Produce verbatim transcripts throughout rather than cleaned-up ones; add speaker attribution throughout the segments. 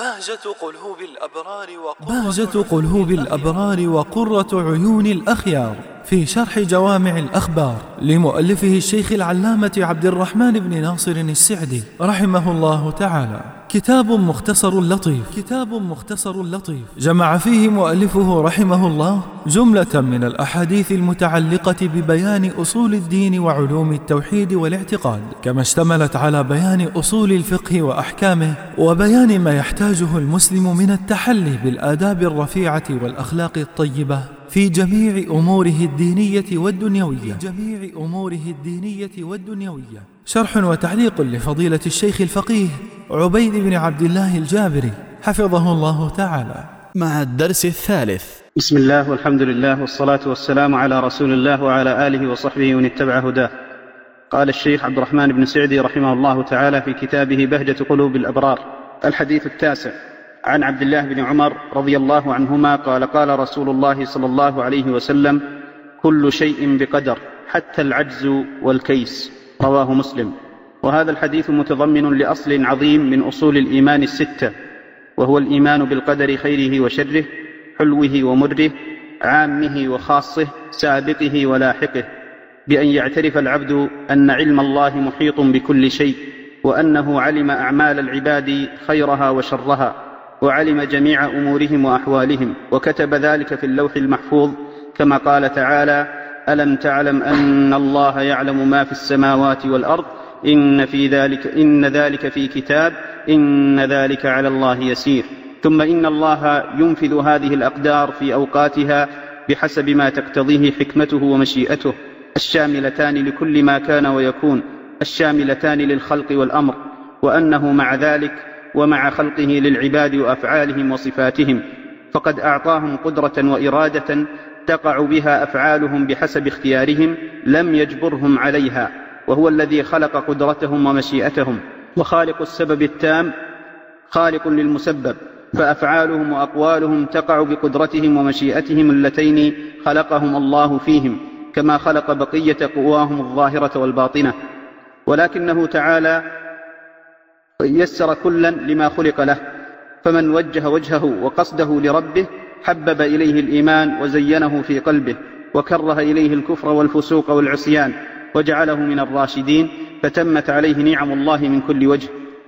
Speaker 1: بهجة قلوب الأبرار بهجة قلوب الأبرار وقرة عيون الأخيار في شرح جوامع الأخبار لمؤلفه الشيخ العلامة عبد الرحمن بن ناصر السعدي رحمه الله تعالى. كتاب مختصر لطيف كتاب مختصر لطيف جمع فيه مؤلفه رحمه الله جملة من الأحاديث المتعلقة ببيان أصول الدين وعلوم التوحيد والاعتقاد، كما اشتملت على بيان أصول الفقه وأحكامه وبيان ما يحتاجه المسلم من التحلي بالآداب الرفيعة والأخلاق الطيبة في جميع أموره الدينية والدنيوية في جميع أموره الدينية والدنيوية. شرح وتعليق لفضيلة الشيخ الفقيه عبيد بن عبد الله الجابري حفظه الله تعالى، مع الدرس الثالث.
Speaker 2: بسم الله والحمد لله والصلاة والسلام على رسول الله وعلى آله وصحبه ومن اتبع هداه. قال الشيخ عبد الرحمن بن سعدي رحمه الله تعالى في كتابه بهجة قلوب الأبرار. الحديث التاسع. عن عبد الله بن عمر رضي الله عنهما قال قال رسول الله صلى الله عليه وسلم: كل شيء بقدر حتى العجز والكيس. رواه مسلم. وهذا الحديث متضمن لأصل عظيم من أصول الإيمان الستة، وهو الإيمان بالقدر خيره وشره، حلوه ومره، عامه وخاصه، سابقه ولاحقه، بأن يعترف العبد أن علم الله محيط بكل شيء، وأنه علم أعمال العباد خيرها وشرها، وعلم جميع أمورهم وأحوالهم، وكتب ذلك في اللوح المحفوظ، كما قال تعالى: ألم تعلم أن الله يعلم ما في السماوات والأرض إن في ذلك إن ذلك في كتاب إن ذلك على الله يسير. ثم إن الله ينفذ هذه الأقدار في أوقاتها بحسب ما تقتضيه حكمته ومشيئته، الشاملتان لكل ما كان ويكون، الشاملتان للخلق والأمر، وأنه مع ذلك ومع خلقه للعباد وأفعالهم وصفاتهم فقد أعطاهم قدرة وإرادة تقع بها أفعالهم بحسب اختيارهم، لم يجبرهم عليها، وهو الذي خلق قدرتهم ومشيئتهم. وخالق السبب التام خالق للمسبب، فأفعالهم وأقوالهم تقع بقدرتهم ومشيئتهم اللتين خلقهم الله فيهم، كما خلق بقية قواهم الظاهرة والباطنة. ولكنه تعالى يسر كلا لما خلق له، فمن وجه وجهه وقصده لربه حبب إليه الإيمان وزينه في قلبه، وكره إليه الكفر والفسوق والعصيان وجعله من الراشدين، فتمت عليه نعم الله من كل وجه.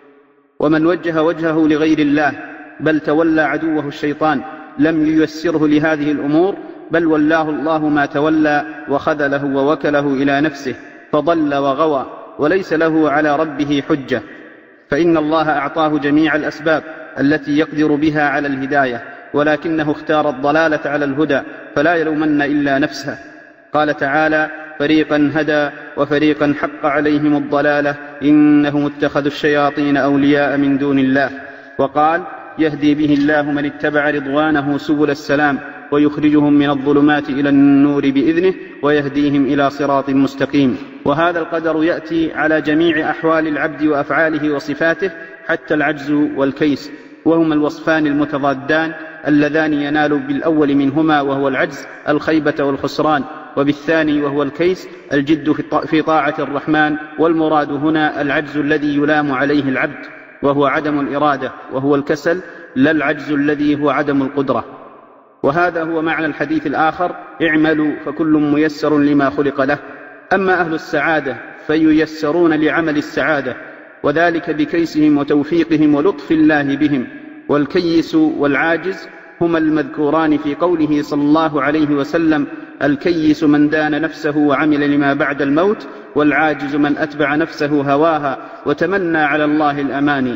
Speaker 2: ومن وجه وجهه لغير الله بل تولى عدوه الشيطان لم ييسره لهذه الأمور، بل ولاه الله ما تولى وخذله ووكله إلى نفسه، فضل وغوى وليس له على ربه حجة، فإن الله أعطاه جميع الأسباب التي يقدر بها على الهداية، ولكنه اختار الضلالة على الهدى، فلا يلومن إلا نفسه. قال تعالى: فريقا هدى وفريقا حق عليهم الضلالة إنهم اتخذوا الشياطين أولياء من دون الله. وقال: يهدي به الله من اتبع رضوانه سبل السلام ويخرجهم من الظلمات إلى النور بإذنه ويهديهم إلى صراط مستقيم. وهذا القدر يأتي على جميع أحوال العبد وأفعاله وصفاته حتى العجز والكيس، وهما الوصفان المتضادان اللذان ينال بالأول منهما وهو العجز الخيبة والخسران، وبالثاني وهو الكيس الجد في طاعة الرحمن. والمراد هنا العجز الذي يلام عليه العبد وهو عدم الإرادة، وهو الكسل، لا العجز الذي هو عدم القدرة. وهذا هو معنى الحديث الآخر: اعملوا فكل ميسر لما خلق له. أما أهل السعادة فييسرون لعمل السعادة، وذلك بكيسهم وتوفيقهم ولطف الله بهم. والكيس والعاجز هما المذكوران في قوله صلى الله عليه وسلم: الكيس من دان نفسه وعمل لما بعد الموت، والعاجز من أتبع نفسه هواها وتمنى على الله الأماني.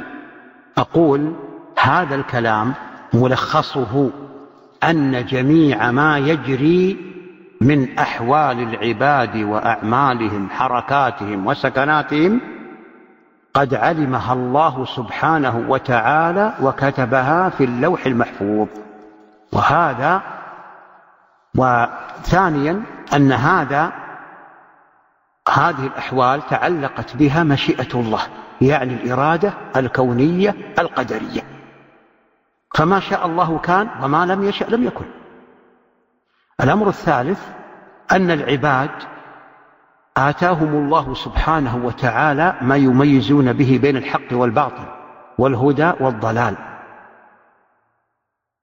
Speaker 3: أقول هذا الكلام ملخصه أن جميع ما يجري من أحوال العباد وأعمالهم حركاتهم وسكناتهم قد علمها الله سبحانه وتعالى وكتبها في اللوح المحفوظ. وهذا وثانيا أن هذا هذه الأحوال تعلقت بها مشيئة الله، يعني الإرادة الكونية القدرية، فما شاء الله كان وما لم يشأ لم يكن. الأمر الثالث أن العباد آتاهم الله سبحانه وتعالى ما يميزون به بين الحق والباطل والهدى والضلال،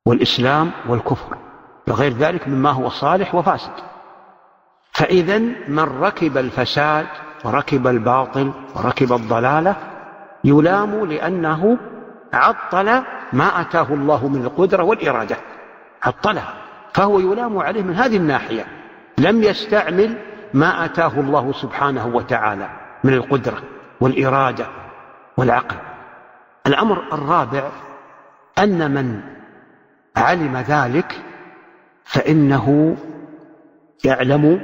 Speaker 3: والإسلام والكفر وغير ذلك مما هو صالح وفاسد. فإذا من ركب الفساد وركب الباطل وركب الضلالة يلام لأنه عطل ما أتاه الله من القدرة والإرادة، عطلها، فهو يلام عليه من هذه الناحية، لم يستعمل ما أتاه الله سبحانه وتعالى من القدرة والإرادة والعقل. الأمر الرابع أن من علم ذلك فإنه يعلم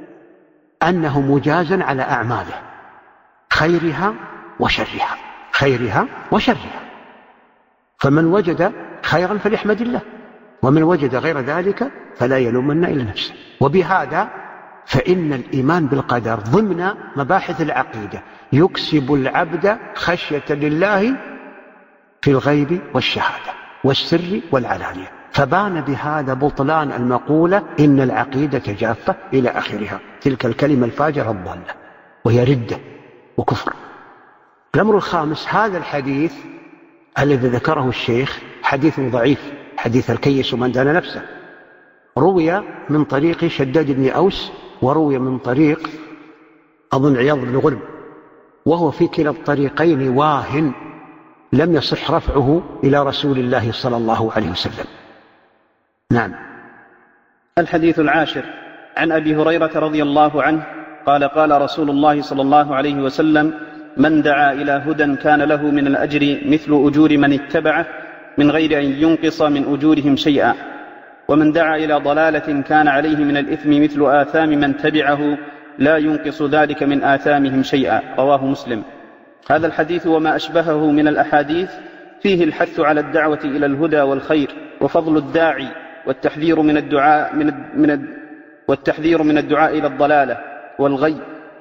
Speaker 3: أنه مجازا على أعماله خيرها وشرها، خيرها وشرها، فمن وجد خيرا فليحمد الله، ومن وجد غير ذلك فلا يلومن إلا نفسه. وبهذا فإن الإيمان بالقدر ضمن مباحث العقيدة يكسب العبد خشية لله في الغيب والشهادة والسر والعلانية، فبان بهذا بطلان المقولة إن العقيدة جافة إلى آخرها، تلك الكلمة الفاجرة الضالة وهي ردة وكفر. الأمر الخامس، هذا الحديث الذي ذكره الشيخ حديث ضعيف، حديث الكيس من دان نفسه، روي من طريق شداد بن أوس وروي من طريق أظن عياض بن غرب، وهو في كلا الطريقين واهن، لم يصح رفعه إلى رسول الله صلى الله عليه وسلم. نعم.
Speaker 2: الحديث العاشر عن أبي هريرة رضي الله عنه قال قال رسول الله صلى الله عليه وسلم: من دعا إلى هدى كان له من الأجر مثل أجور من اتبعه من غير أن ينقص من أجورهم شيئا، ومن دعا إلى ضلالة كان عليه من الإثم مثل آثام من تبعه لا ينقص ذلك من آثامهم شيئا. رواه مسلم. هذا الحديث وما أشبهه من الأحاديث فيه الحث على الدعوة إلى الهدى والخير وفضل الداعي والتحذير من الدعاء من من والتحذير من الدعاء إلى الضلالة والغي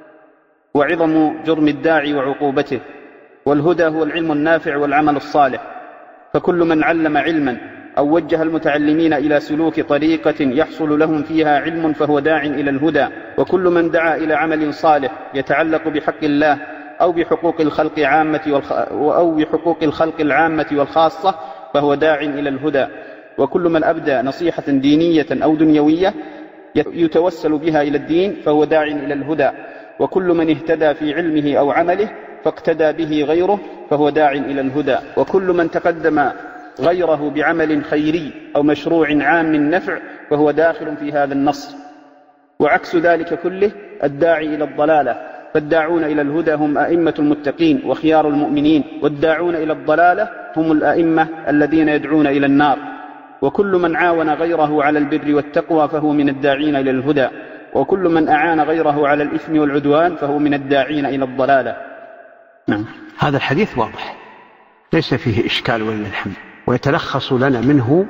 Speaker 2: وعظم جرم الداعي وعقوبته. والهدى هو العلم النافع والعمل الصالح، فكل من علم علما أو وجه المتعلمين إلى سلوك طريقة يحصل لهم فيها علم فهو داع إلى الهدى، وكل من دعا إلى عمل صالح يتعلق بحق الله أو بحقوق الخلق عامة والخ... أو بحقوق الخلق العامة والخاصة فهو داع إلى الهدى، وكل من أبدى نصيحة دينية أو دنيوية يتوسل بها إلى الدين فهو داع إلى الهدى، وكل من اهتدى في علمه أو عمله فاقتدى به غيره فهو داع إلى الهدى، وكل من تقدم غيره بعمل خيري أو مشروع عام النفع فهو داخل في هذا النص. وعكس ذلك كله الداعي إلى الضلالة، فالداعون إلى الهدى هم أئمة المتقين وخيار المؤمنين، والداعون إلى الضلالة هم الأئمة الذين يدعون إلى النار. وكل من عاون غيره على البر والتقوى فهو من الداعين إلى الهدى، وكل من أعان غيره على الإثم والعدوان فهو من الداعين إلى الضلالة.
Speaker 3: نعم. هذا الحديث واضح ليس فيه إشكال ولله الحمد، ويتلخص لنا منه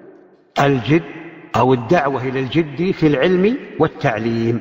Speaker 3: الجد أو الدعوة إلى الجد في العلم والتعليم.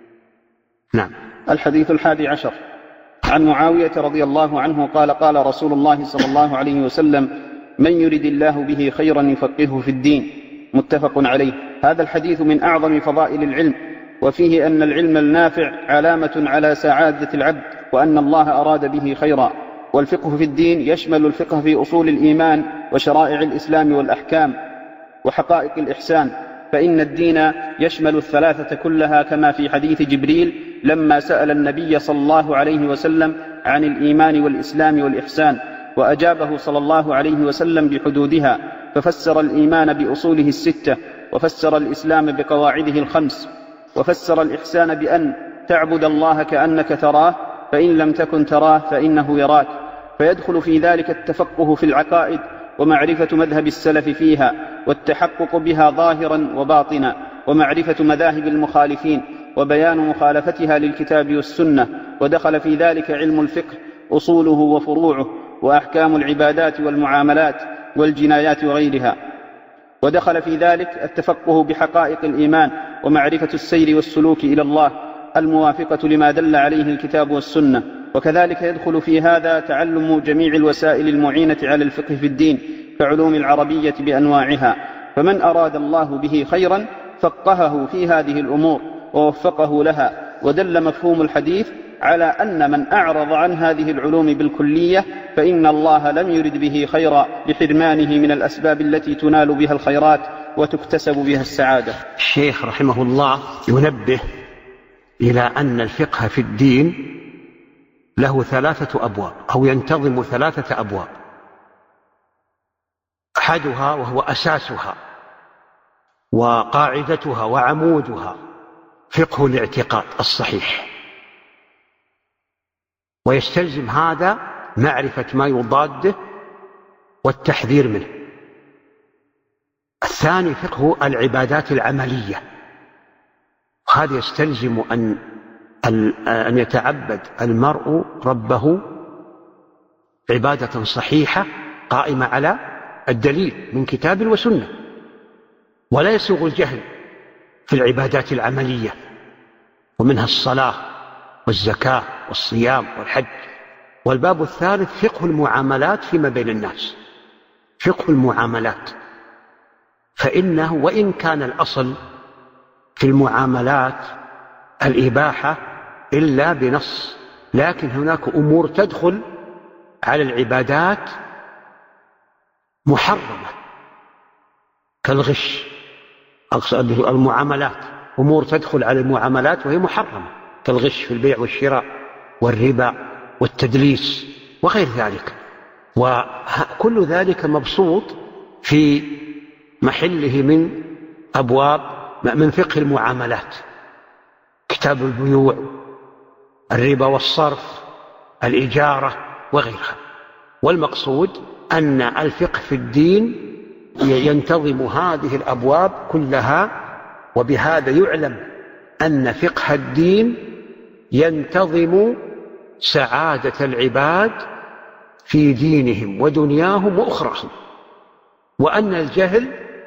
Speaker 3: نعم.
Speaker 2: الحديث الحادي عشر عن معاوية رضي الله عنه قال قال رسول الله صلى الله عليه وسلم: من يرد الله به خيرا يفقهه في الدين. متفق عليه. هذا الحديث من أعظم فضائل العلم، وفيه أن العلم النافع علامة على سعادة العبد، وأن الله أراد به خيرا. والفقه في الدين يشمل الفقه في أصول الإيمان وشرائع الإسلام والأحكام وحقائق الإحسان، فإن الدين يشمل الثلاثة كلها، كما في حديث جبريل لما سأل النبي صلى الله عليه وسلم عن الإيمان والإسلام والإحسان، وأجابه صلى الله عليه وسلم بحدودها، ففسر الإيمان بأصوله الستة، وفسر الإسلام بقواعده الخمس، وفسر الإحسان بأن تعبد الله كأنك تراه، فإن لم تكن تراه فإنه يراك، فيدخل في ذلك التفقه في العقائد ومعرفة مذهب السلف فيها والتحقق بها ظاهرا وباطنا، ومعرفة مذاهب المخالفين وبيان مخالفتها للكتاب والسنة. ودخل في ذلك علم الفقه أصوله وفروعه وأحكام العبادات والمعاملات والجنايات وغيرها. ودخل في ذلك التفقه بحقائق الإيمان ومعرفة السير والسلوك إلى الله الموافقة لما دل عليه الكتاب والسنة. وكذلك يدخل في هذا تعلم جميع الوسائل المعينة على الفقه في الدين كعلوم العربية بأنواعها، فمن أراد الله به خيرا فقهه في هذه الأمور ووفقه لها. ودل مفهوم الحديث على أن من أعرض عن هذه العلوم بالكلية فإن الله لم يرد به خيرا لحرمانه من الأسباب التي تنال بها الخيرات وتكتسب بها السعادة.
Speaker 3: الشيخ رحمه الله ينبه إلى أن الفقه في الدين له ثلاثة أبواب، أو ينتظم ثلاثة أبواب. أحدها وهو أساسها وقاعدتها وعمودها فقه الاعتقاد الصحيح، ويستلزم هذا معرفة ما يضاده والتحذير منه. الثاني فقه العبادات العملية، وهذا يستلزم أن أن يتعبد المرء ربه عبادة صحيحة قائمة على الدليل من كتاب وسنة، ولا يسوغ الجهل في العبادات العملية، ومنها الصلاة والزكاة والصيام والحج. والباب الثالث فقه المعاملات فيما بين الناس، فقه المعاملات، فإنه وإن كان الأصل في المعاملات الإباحة إلا بنص، لكن هناك أمور تدخل على العبادات محرمة كالغش. المعاملات أمور تدخل على المعاملات وهي محرمة كالغش في البيع والشراء والربا والتدليس وغير ذلك، وكل ذلك مبسوط في محله من أبواب من فقه المعاملات، كتاب البيوع، الربا والصرف، الإجارة وغيرها. والمقصود أن الفقه في الدين ينتظم هذه الأبواب كلها، وبهذا يعلم أن فقه الدين ينتظم سعادة العباد في دينهم ودنياهم وأخراهم، وأن الجهل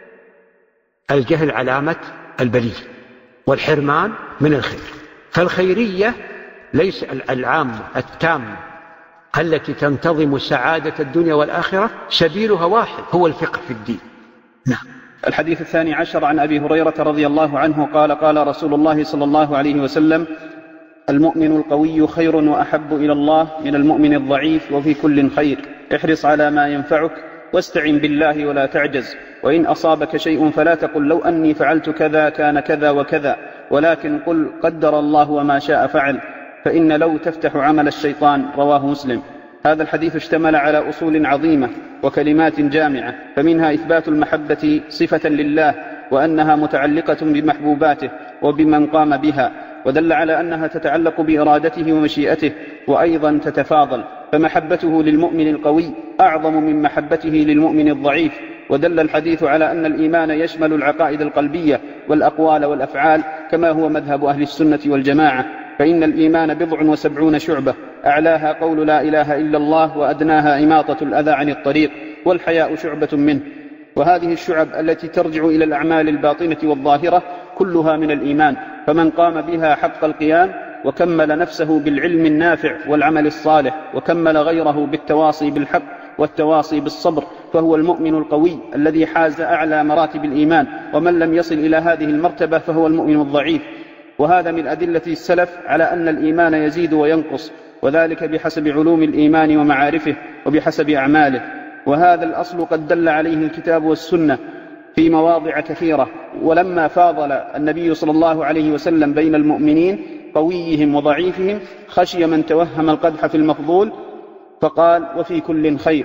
Speaker 3: الجهل علامة البلية والحرمان من الخير. فالخيرية ليس العامة التامة التي تنتظم سعادة الدنيا والآخرة سبيلها واحد، هو الفقه في الدين. نعم.
Speaker 2: الحديث الثاني عشر عن أبي هريرة رضي الله عنه قال قال رسول الله صلى الله عليه وسلم: المؤمن القوي خير وأحب إلى الله من المؤمن الضعيف، وفي كل خير، احرص على ما ينفعك واستعن بالله ولا تعجز، وإن أصابك شيء فلا تقل لو أني فعلت كذا كان كذا وكذا، ولكن قل قدر الله وما شاء فعل، فإن لو تفتح عمل الشيطان. رواه مسلم. هذا الحديث اشتمل على أصول عظيمة وكلمات جامعة، فمنها إثبات المحبة صفة لله، وأنها متعلقة بمحبوباته وبمن قام بها، ودل على أنها تتعلق بإرادته ومشيئته، وأيضا تتفاضل، فمحبته للمؤمن القوي أعظم من محبته للمؤمن الضعيف. ودل الحديث على أن الإيمان يشمل العقائد القلبية والأقوال والأفعال، كما هو مذهب أهل السنة والجماعة، فإن الإيمان بضع وسبعون شعبة، أعلاها قول لا إله إلا الله، وأدناها إماطة الأذى عن الطريق، والحياء شعبة منه. وهذه الشعب التي ترجع إلى الأعمال الباطنة والظاهرة كلها من الإيمان، فمن قام بها حق القيام وكمل نفسه بالعلم النافع والعمل الصالح، وكمل غيره بالتواصي بالحق والتواصي بالصبر، فهو المؤمن القوي الذي حاز أعلى مراتب الإيمان. ومن لم يصل إلى هذه المرتبة فهو المؤمن الضعيف. وهذا من أدلة السلف على أن الإيمان يزيد وينقص، وذلك بحسب علوم الإيمان ومعارفه وبحسب أعماله. وهذا الأصل قد دل عليه الكتاب والسنة في مواضع كثيرة. ولما فاضل النبي صلى الله عليه وسلم بين المؤمنين قويهم وضعيفهم، خشي من توهم القدح في المفضول فقال: وفي كل خير.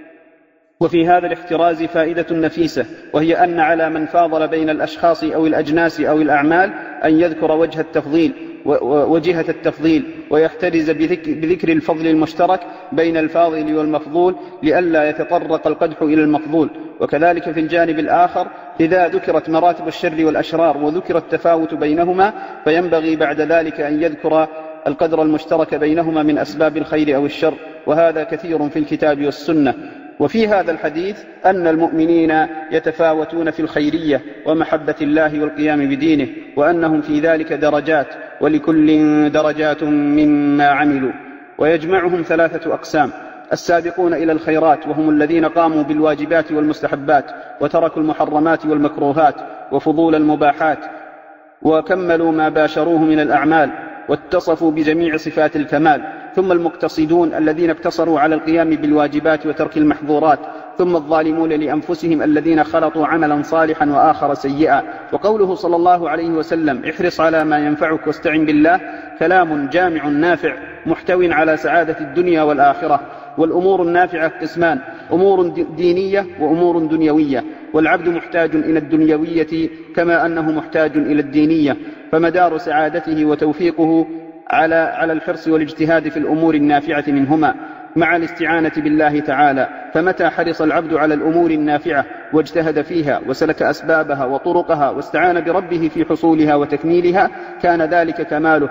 Speaker 2: وفي هذا الاحتراز فائدة نفيسة، وهي أن على من فاضل بين الأشخاص أو الأجناس أو الأعمال أن يذكر وجه التفضيل وجهة التفضيل، ويحترز بذكر الفضل المشترك بين الفاضل والمفضول لئلا يتطرق القدح إلى المفضول. وكذلك في الجانب الآخر إذا ذكرت مراتب الشر والأشرار وذكر التفاوت بينهما، فينبغي بعد ذلك أن يذكر القدر المشترك بينهما من أسباب الخير أو الشر، وهذا كثير في الكتاب والسنة. وفي هذا الحديث أن المؤمنين يتفاوتون في الخيرية ومحبة الله والقيام بدينه، وأنهم في ذلك درجات، ولكل درجات مما عملوا. ويجمعهم ثلاثة أقسام: السابقون إلى الخيرات، وهم الذين قاموا بالواجبات والمستحبات وتركوا المحرمات والمكروهات وفضول المباحات، وكملوا ما باشروه من الأعمال، واتصفوا بجميع صفات الكمال، ثم المقتصدون الذين اقتصروا على القيام بالواجبات وترك المحظورات، ثم الظالمون لأنفسهم الذين خلطوا عملا صالحا وآخر سيئا. وقوله صلى الله عليه وسلم احرص على ما ينفعك واستعن بالله كلام جامع نافع محتو على سعادة الدنيا والآخرة. والأمور النافعة قسمان: أمور دينية وأمور دنيوية، والعبد محتاج إلى الدنيوية كما أنه محتاج إلى الدينية، فمدار سعادته وتوفيقه على على الحرص والاجتهاد في الأمور النافعة منهما مع الاستعانة بالله تعالى. فمتى حرص العبد على الأمور النافعة واجتهد فيها وسلك أسبابها وطرقها واستعان بربه في حصولها وتكميلها كان ذلك كماله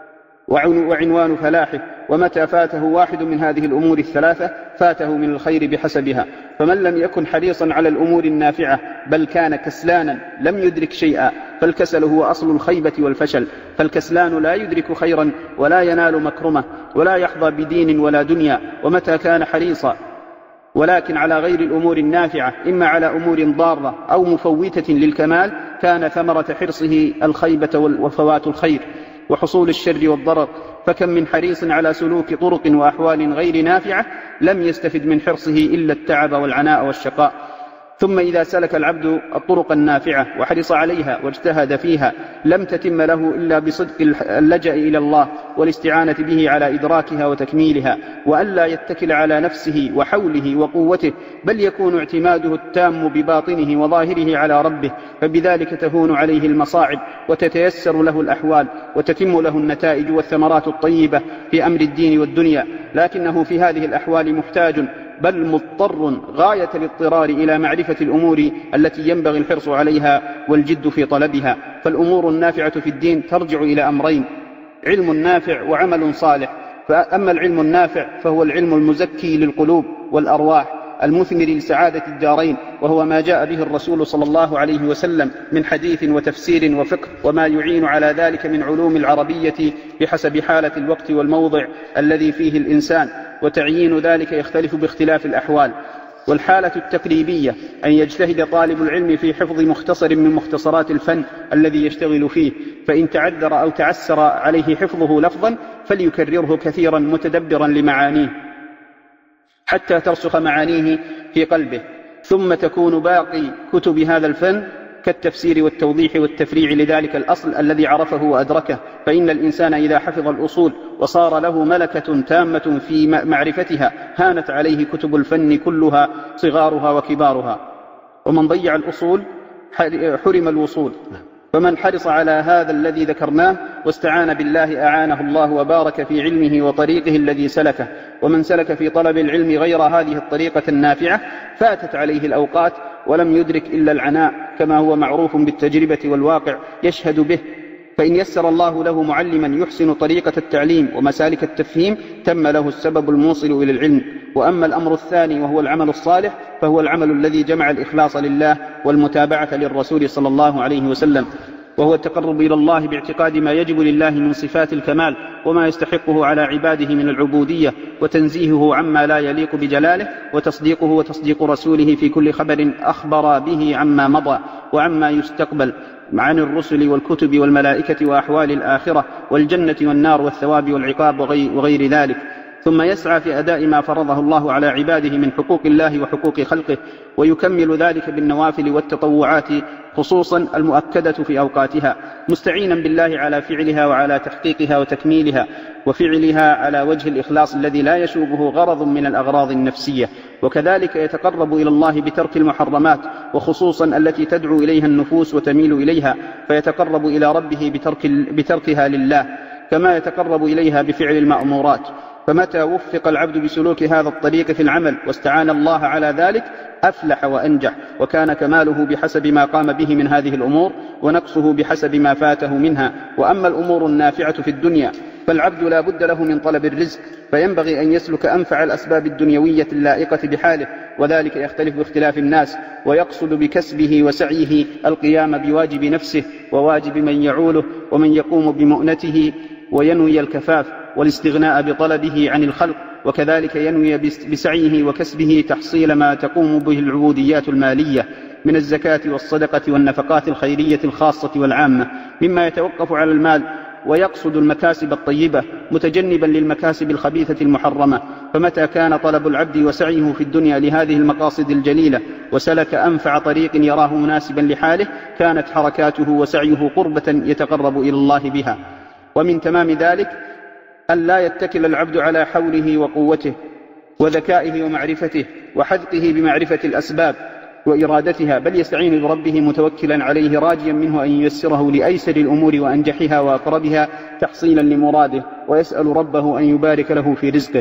Speaker 2: وعنوان فلاحه. ومتى فاته واحد من هذه الأمور الثلاثة فاته من الخير بحسبها. فمن لم يكن حريصا على الأمور النافعة بل كان كسلانا لم يدرك شيئا، فالكسل هو أصل الخيبة والفشل. فالكسلان لا يدرك خيرا ولا ينال مكرمة ولا يحظى بدين ولا دنيا. ومتى كان حريصا ولكن على غير الأمور النافعة إما على أمور ضارة أو مفوتة للكمال كان ثمرة حرصه الخيبة وفوات الخير وحصول الشر والضرر. فكم من حريص على سلوك طرق وأحوال غير نافعة لم يستفد من حرصه إلا التعب والعناء والشقاء. ثم إذا سلك العبد الطرق النافعة وحرص عليها واجتهد فيها لم تتم له إلا بصدق اللجأ إلى الله والاستعانة به على إدراكها وتكميلها، وألا يتكل على نفسه وحوله وقوته، بل يكون اعتماده التام بباطنه وظاهره على ربه، فبذلك تهون عليه المصاعب وتتيسر له الأحوال وتتم له النتائج والثمرات الطيبة في أمر الدين والدنيا. لكنه في هذه الأحوال محتاج بل مضطر غاية الاضطرار إلى معرفة الأمور التي ينبغي الحرص عليها والجد في طلبها. فالأمور النافعة في الدين ترجع إلى أمرين: علم نافع وعمل صالح. فأما العلم النافع فهو العلم المزكي للقلوب والأرواح المثمر لسعادة الدارين، وهو ما جاء به الرسول صلى الله عليه وسلم من حديث وتفسير وفقه، وما يعين على ذلك من علوم العربية بحسب حالة الوقت والموضع الذي فيه الإنسان، وتعيين ذلك يختلف باختلاف الأحوال. والحالة التقريبية أن يجتهد طالب العلم في حفظ مختصر من مختصرات الفن الذي يشتغل فيه، فإن تعذر أو تعسر عليه حفظه لفظا فليكرره كثيرا متدبرا لمعانيه حتى ترسخ معانيه في قلبه، ثم تكون باقي كتب هذا الفن كالتفسير والتوضيح والتفريع لذلك الأصل الذي عرفه وأدركه. فإن الإنسان إذا حفظ الأصول وصار له ملكة تامة في معرفتها هانت عليه كتب الفن كلها صغارها وكبارها. ومن ضيع الأصول حرم الوصول. فمن حرص على هذا الذي ذكرناه واستعان بالله أعانه الله وبارك في علمه وطريقه الذي سلكه. ومن سلك في طلب العلم غير هذه الطريقة النافعة فاتت عليه الأوقات ولم يدرك إلا العناء، كما هو معروف بالتجربة والواقع يشهد به. فإن يسر الله له معلما يحسن طريقة التعليم ومسالك التفهيم تم له السبب الموصل إلى العلم. وأما الأمر الثاني وهو العمل الصالح فهو العمل الذي جمع الإخلاص لله والمتابعة للرسول صلى الله عليه وسلم، وهو التقرب إلى الله باعتقاد ما يجب لله من صفات الكمال وما يستحقه على عباده من العبودية، وتنزيهه عما لا يليق بجلاله، وتصديقه وتصديق رسوله في كل خبر أخبر به عما مضى وعما يستقبل عن الرسل والكتب والملائكة وأحوال الآخرة والجنة والنار والثواب والعقاب وغير ذلك. ثم يسعى في أداء ما فرضه الله على عباده من حقوق الله وحقوق خلقه، ويكمل ذلك بالنوافل والتطوعات خصوصا المؤكدة في أوقاتها، مستعينا بالله على فعلها وعلى تحقيقها وتكميلها، وفعلها على وجه الإخلاص الذي لا يشوبه غرض من الأغراض النفسية. وكذلك يتقرب إلى الله بترك المحرمات وخصوصا التي تدعو إليها النفوس وتميل إليها، فيتقرب إلى ربه بترك بتركها لله كما يتقرب إليها بفعل المأمورات. فمتى وفق العبد بسلوك هذا الطريق في العمل واستعان الله على ذلك أفلح وأنجح، وكان كماله بحسب ما قام به من هذه الأمور ونقصه بحسب ما فاته منها. وأما الأمور النافعة في الدنيا فالعبد لا بد له من طلب الرزق، فينبغي أن يسلك أنفع الأسباب الدنيوية اللائقة بحاله، وذلك يختلف باختلاف الناس، ويقصد بكسبه وسعيه القيام بواجب نفسه وواجب من يعوله ومن يقوم بمؤنته، وينوي الكفاف والاستغناء بطلبه عن الخلق، وكذلك ينوي بسعيه وكسبه تحصيل ما تقوم به العبوديات المالية من الزكاة والصدقة والنفقات الخيرية الخاصة والعامة، مما يتوقف على المال ويقصد المكاسب الطيبة متجنبا للمكاسب الخبيثة المحرمة. فمتى كان طلب العبد وسعيه في الدنيا لهذه المقاصد الجليلة وسلك أنفع طريق يراه مناسبا لحاله كانت حركاته وسعيه قربة يتقرب إلى الله بها. ومن تمام ذلك أن لا يتكل العبد على حوله وقوته وذكائه ومعرفته وحذقه بمعرفة الأسباب وإرادتها، بل يستعين بربه متوكلا عليه راجيا منه أن ييسره لأيسر الأمور وأنجحها وأقربها تحصيلا لمراده، ويسأل ربه أن يبارك له في رزقه.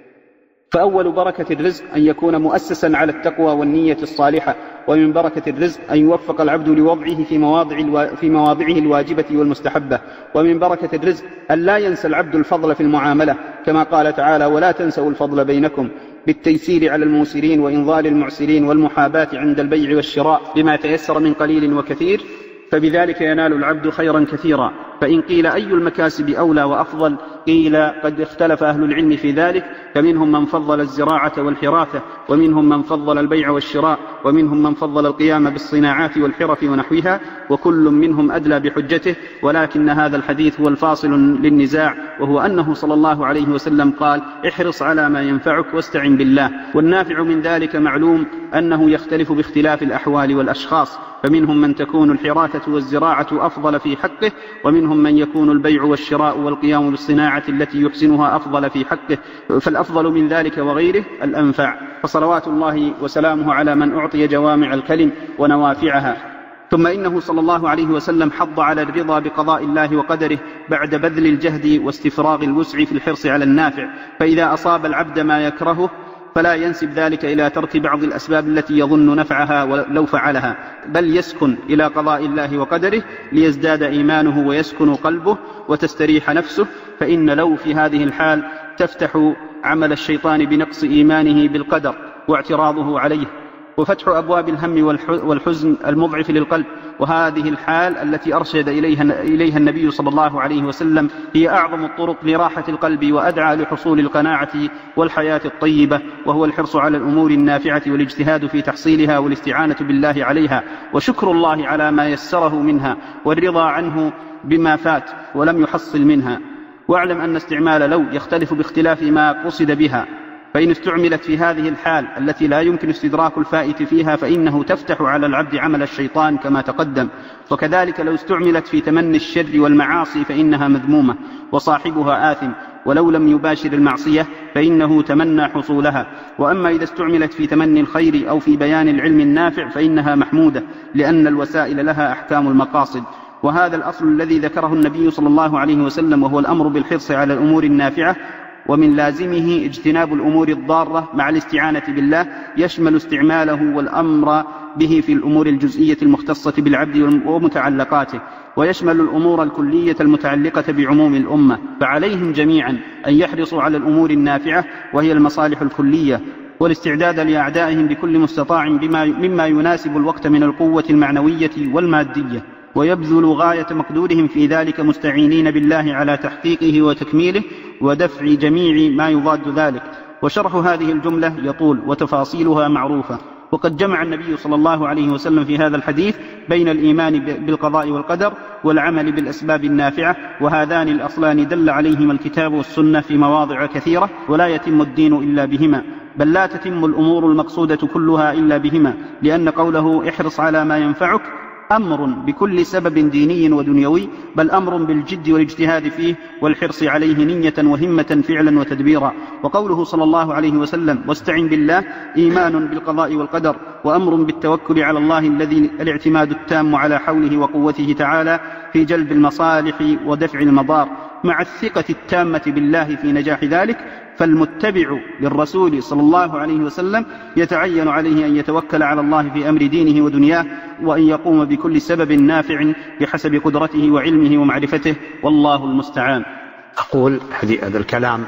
Speaker 2: فأول بركة الرزق أن يكون مؤسسا على التقوى والنية الصالحة، ومن بركة الرزق أن يوفق العبد لوضعه في مواضع الوا... في مواضعه الواجبة والمستحبة. ومن بركة الرزق أن لا ينسى العبد الفضل في المعاملة، كما قال تعالى: ولا تنسوا الفضل بينكم، بالتيسير على الموسرين وإنظار المعسرين والمحاباة عند البيع والشراء بما تيسر من قليل وكثير، فبذلك ينال العبد خيرا كثيرا. فإن قيل أي المكاسب أولى وأفضل، قيل قد اختلف أهل العلم في ذلك، فمنهم من فضل الزراعة والحراثة، ومنهم من فضل البيع والشراء، ومنهم من فضل القيام بالصناعات والحرف ونحوها، وكل منهم أدلى بحجته. ولكن هذا الحديث هو الفاصل للنزاع، وهو أنه صلى الله عليه وسلم قال: احرص على ما ينفعك واستعن بالله. والنافع من ذلك معلوم أنه يختلف باختلاف الأحوال والأشخاص، فمنهم من تكون الحراثة والزراعة أفضل في حقه، ومنهم من يكون البيع والشراء والقيام بالصناعة التي يحسنها أفضل في حقه، فالأفضل من ذلك وغيره الأنفع. فصلوات الله وسلامه على من أعطي جوامع الكلم ونوافعها. ثم إنه صلى الله عليه وسلم حض على الرضا بقضاء الله وقدره بعد بذل الجهد واستفراغ الوسع في الحرص على النافع، فإذا أصاب العبد ما يكرهه فلا ينسب ذلك إلى ترك بعض الأسباب التي يظن نفعها لو فعلها، بل يسكن إلى قضاء الله وقدره ليزداد إيمانه ويسكن قلبه وتستريح نفسه. فإن لو في هذه الحال تفتح عمل الشيطان بنقص إيمانه بالقدر واعتراضه عليه، وفتح أبواب الهم والحزن المضعف للقلب. وهذه الحال التي أرشد إليها, إليها النبي صلى الله عليه وسلم هي أعظم الطرق لراحة القلب وأدعى لحصول القناعة والحياة الطيبة، وهو الحرص على الأمور النافعة والاجتهاد في تحصيلها والاستعانة بالله عليها، وشكر الله على ما يسره منها، والرضا عنه بما فات ولم يحصل منها. واعلم أن استعمال لو يختلف باختلاف ما قصد بها، فإن استعملت في هذه الحال التي لا يمكن استدراك الفائت فيها فإنه تفتح على العبد عمل الشيطان كما تقدم. وكذلك لو استعملت في تمني الشر والمعاصي فإنها مذمومة وصاحبها آثم، ولو لم يباشر المعصية فإنه تمنى حصولها. وأما إذا استعملت في تمني الخير أو في بيان العلم النافع فإنها محمودة، لأن الوسائل لها أحكام المقاصد. وهذا الأصل الذي ذكره النبي صلى الله عليه وسلم، وهو الأمر بالحرص على الأمور النافعة، ومن لازمه اجتناب الأمور الضارة مع الاستعانة بالله، يشمل استعماله والأمر به في الأمور الجزئية المختصة بالعبد ومتعلقاته، ويشمل الأمور الكلية المتعلقة بعموم الأمة. فعليهم جميعا أن يحرصوا على الأمور النافعة وهي المصالح الكلية، والاستعداد لأعدائهم بكل مستطاع بما مما يناسب الوقت من القوة المعنوية والمادية، ويبذلوا غاية مقدورهم في ذلك مستعينين بالله على تحقيقه وتكميله ودفع جميع ما يضاد ذلك. وشرح هذه الجملة يطول وتفاصيلها معروفة. وقد جمع النبي صلى الله عليه وسلم في هذا الحديث بين الإيمان بالقضاء والقدر والعمل بالأسباب النافعة، وهذان الأصلان دل عليهما الكتاب والسنة في مواضع كثيرة، ولا يتم الدين إلا بهما، بل لا تتم الأمور المقصودة كلها إلا بهما، لأن قوله احرص على ما ينفعك أمر بكل سبب ديني ودنيوي، بل أمر بالجد والاجتهاد فيه والحرص عليه نية وهمة فعلا وتدبيرا. وقوله صلى الله عليه وسلم واستعن بالله إيمان بالقضاء والقدر، وأمر بالتوكل على الله الذي الاعتماد التام على حوله وقوته تعالى في جلب المصالح ودفع المضار، مع الثقة التامة بالله في نجاح ذلك. فالمتبع للرسول صلى الله عليه وسلم يتعين عليه أن يتوكل على الله في أمر دينه ودنياه، وأن يقوم بكل سبب نافع بحسب قدرته وعلمه ومعرفته، والله المستعان.
Speaker 3: أقول هذا الكلام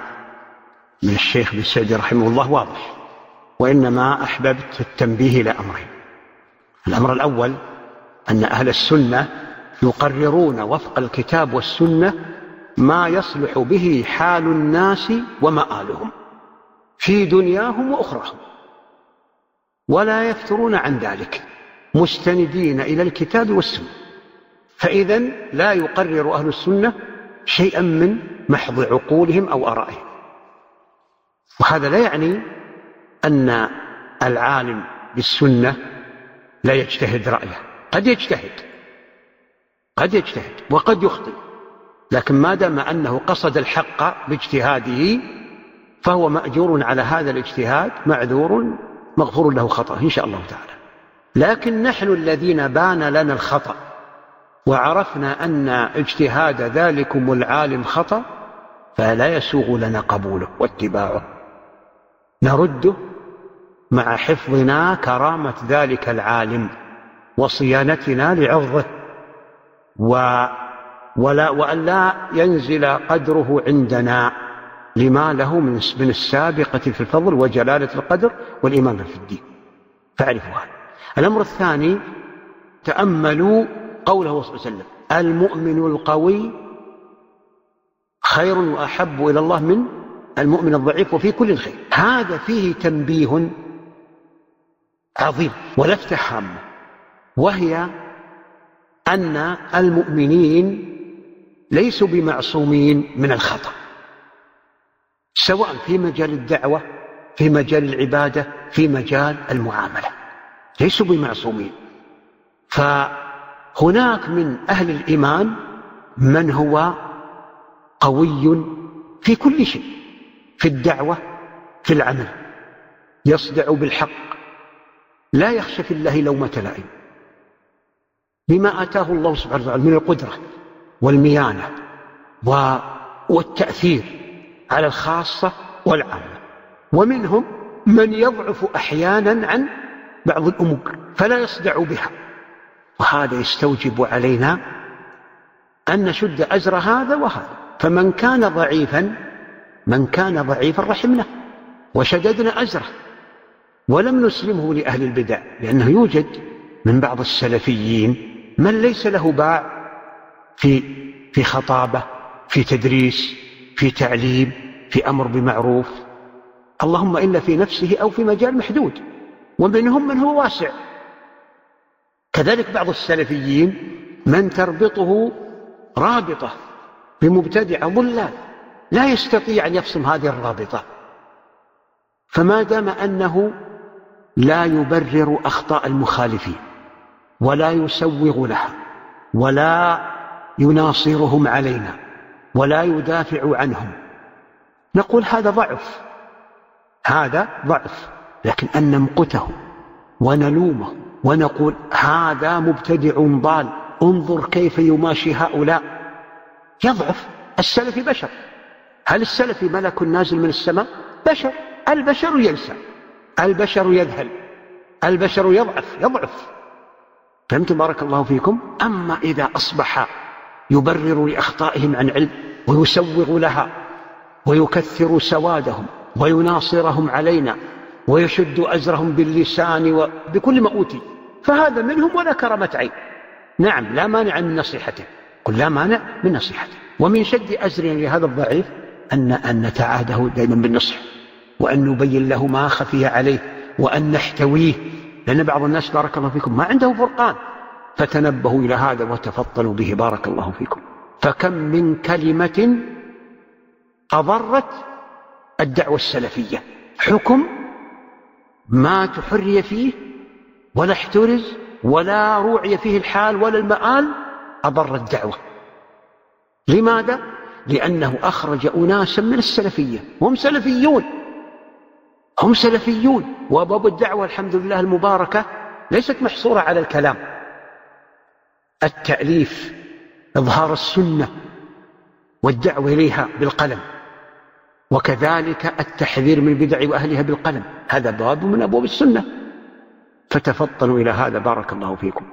Speaker 3: من الشيخ بن سعدي رحمه الله واضح، وإنما أحببت التنبيه إلى أمرين. الأمر الأول أن أهل السنة يقررون وفق الكتاب والسنة ما يصلح به حال الناس ومآلهم في دنياهم وأخراهم، ولا يفترون عن ذلك، مستندين إلى الكتاب والسنة. فإذن لا يقرر أهل السنة شيئا من محض عقولهم أو آرائهم. وهذا لا يعني أن العالم بالسنة لا يجتهد رأيه، قد يجتهد قد يجتهد وقد يخطئ، لكن ما دام أنه قصد الحق باجتهاده فهو مأجور على هذا الاجتهاد، معذور مغفور له خطأ إن شاء الله تعالى. لكن نحن الذين بان لنا الخطأ وعرفنا أن اجتهاد ذلكم العالم خطأ فلا يسوغ لنا قبوله واتباعه، نرده مع حفظنا كرامة ذلك العالم وصيانتنا لعرضه، و ولا وأن لا ينزل قدره عندنا لما له من من السابقة في الفضل وجلالة القدر والإمامة في الدين. فاعرفوا هذا. الأمر الثاني، تأملوا قوله صلى الله عليه وسلم: المؤمن القوي خير وأحب إلى الله من المؤمن الضعيف وفي كل خير. هذا فيه تنبيه عظيم ولفتة هامة، وهي أن المؤمنين ليسوا بمعصومين من الخطأ، سواء في مجال الدعوة، في مجال العبادة، في مجال المعاملة، ليسوا بمعصومين. فهناك من أهل الإيمان من هو قوي في كل شيء، في الدعوة، في العمل، يصدع بالحق، لا يخشى في الله لومة لائم، بما آتاه الله سبحانه وتعالى من القدرة والميانة والتأثير على الخاصة والعامة. ومنهم من يضعف أحيانا عن بعض الأمور فلا يصدع بها، وهذا يستوجب علينا أن نشد أزر هذا وهذا. فمن كان ضعيفا من كان ضعيفا رحمنا وشددنا أزره ولم نسلمه لأهل البدع، لأنه يوجد من بعض السلفيين من ليس له باع في في خطابة، في تدريس، في تعليم، في أمر بمعروف، اللهم إلا في نفسه أو في مجال محدود، ومنهم من هو واسع. كذلك بعض السلفيين من تربطه رابطة بمبتدع ضلال لا يستطيع أن يفصم هذه الرابطة، فما دام أنه لا يبرر أخطاء المخالفين ولا يسوغ لها ولا يناصرهم علينا ولا يدافع عنهم، نقول هذا ضعف، هذا ضعف. لكن أن نمقته ونلومه ونقول هذا مبتدع ضال، انظر كيف يماشي هؤلاء، يضعف. السلفي بشر، هل السلفي ملك نازل من السماء؟ بشر، البشر ينسى، البشر يذهل، البشر يضعف يضعف فهمتم بارك الله فيكم؟ أما إذا أصبح يبرر لأخطائهم عن علم ويسوغ لها ويكثر سوادهم ويناصرهم علينا ويشد أزرهم باللسان وبكل ما أوتي، فهذا منهم ولا كرامة عين. نعم، لا مانع من نصيحته، قل لا مانع من نصيحته. ومن شد أزرنا لهذا الضعيف أن أن نتعاهده دائما بالنصح، وأن نبين له ما خفي عليه، وأن نحتويه، لأن بعض الناس بارك الله فيكم ما عنده فرقان، فتنبهوا إلى هذا وتفطنوا به بارك الله فيكم. فكم من كلمة أضرت الدعوة السلفية، حكم ما تحري فيه ولا احترز ولا روعي فيه الحال ولا المآل، أضر الدعوة. لماذا؟ لأنه أخرج أناسا من السلفية، هم سلفيون هم سلفيون وباب الدعوة الحمد لله المباركة ليست محصورة على الكلام، التأليف، إظهار السنة والدعوة إليها بالقلم، وكذلك التحذير من البدع وأهلها بالقلم، هذا باب من أبواب السنة. فتفطنوا إلى هذا بارك الله فيكم.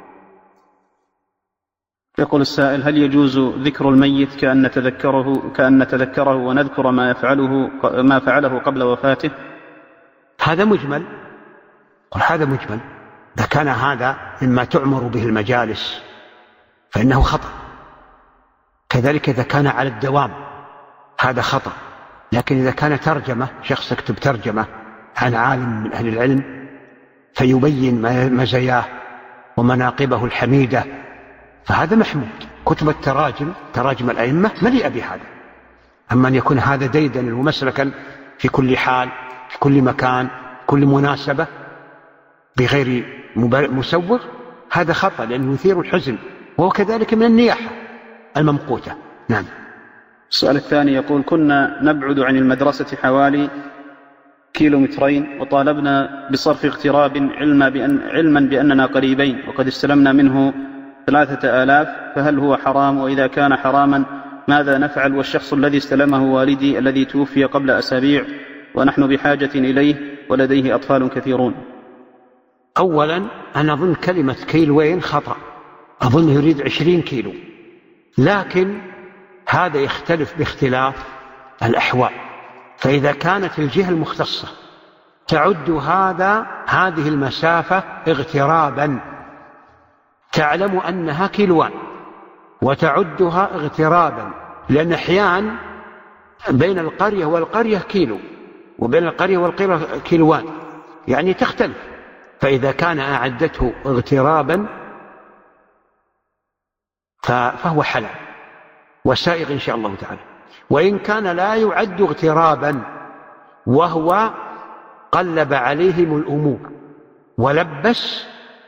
Speaker 2: يقول السائل: هل يجوز ذكر الميت كأن نتذكره كأن نتذكره ونذكر ما يفعله ما فعله قبل وفاته؟
Speaker 3: هذا مجمل، قل هذا مجمل. إذا كان هذا مما تعمر به المجالس فإنه خطأ، كذلك إذا كان على الدوام هذا خطأ. لكن إذا كان ترجمة، شخص يكتب ترجمة عن عالم من أهل العلم فيبين مزاياه ومناقبه الحميدة، فهذا محمود. كتب التراجم، تراجم الأئمة مليئة بهذا. أما أن يكون هذا ديدنا ومسلكا في كل حال، في كل مكان، في كل مناسبة، بغير مسوغ، هذا خطأ، لأنه يثير الحزن، وهو كذلك من النياحة الممقوتة. نعم.
Speaker 2: السؤال الثاني يقول: كنا نبعد عن المدرسة حوالي كيلومترين، وطالبنا بصرف اغتراب علما بأن علما بأننا قريبين، وقد استلمنا منه ثلاثة آلاف، فهل هو حرام؟ وإذا كان حراما ماذا نفعل؟ والشخص الذي استلمه والدي الذي توفي قبل أسابيع، ونحن بحاجة إليه ولديه أطفال كثيرون.
Speaker 3: أولا أنا أظن كلمة كيلوين خطأ، أظن يريد عشرين كيلو، لكن هذا يختلف باختلاف الأحوال. فإذا كانت الجهة المختصة تعد هذا هذه المسافة اغترابا، تعلم أنها كيلوان وتعدها اغترابا، لأن أحيانا بين القرية والقرية كيلو، وبين القرية والقرية كيلوان، يعني تختلف. فإذا كان أعدته اغترابا فهو حلال وسائغ إن شاء الله تعالى. وإن كان لا يعد اغترابا وهو قلب عليهم الأمور ولبس،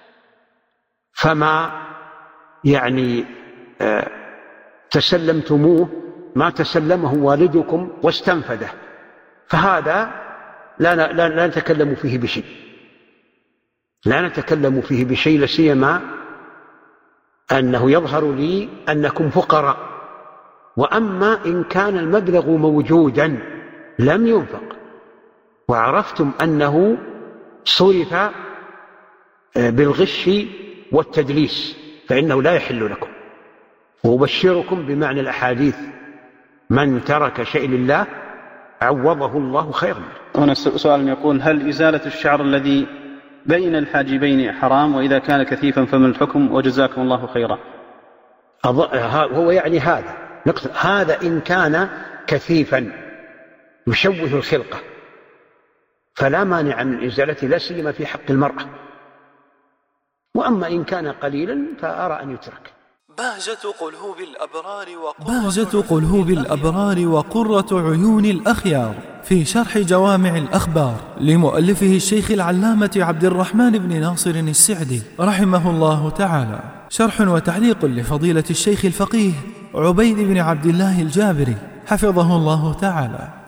Speaker 3: فما يعني آه تسلمتموه ما تسلمه والدكم واستنفده، فهذا لا, لا, لا نتكلم فيه بشيء، لا نتكلم فيه بشيء، لسيما أنه يظهر لي أنكم فقراء. وأما إن كان المبلغ موجودا لم ينفق وعرفتم أنه صرف بالغش والتدليس، فإنه لا يحل لكم. وأبشركم بمعنى الأحاديث: من ترك شيء لله عوضه الله خيرا.
Speaker 2: هنا سؤال يقول: هل إزالة الشعر الذي بين الحاجبين حرام؟ وإذا كان كثيفا فما الحكم؟ وجزاكم الله خيرا.
Speaker 3: هو يعني هذا نقصد هذا إن كان كثيفا يشوه الخلقة فلا مانع من إزالته، لا سيما في حق المرأة. وأما إن كان قليلا فأرى أن يترك.
Speaker 1: بهجة قلوب الأبرار بهجة قلوب الأبرار وقرة عيون الأخيار، في شرح جوامع الأخبار لمؤلفه الشيخ العلامة عبد الرحمن بن ناصر السعدي رحمه الله تعالى، شرح وتعليق لفضيلة الشيخ الفقيه عبيد بن عبد الله الجابري حفظه الله تعالى.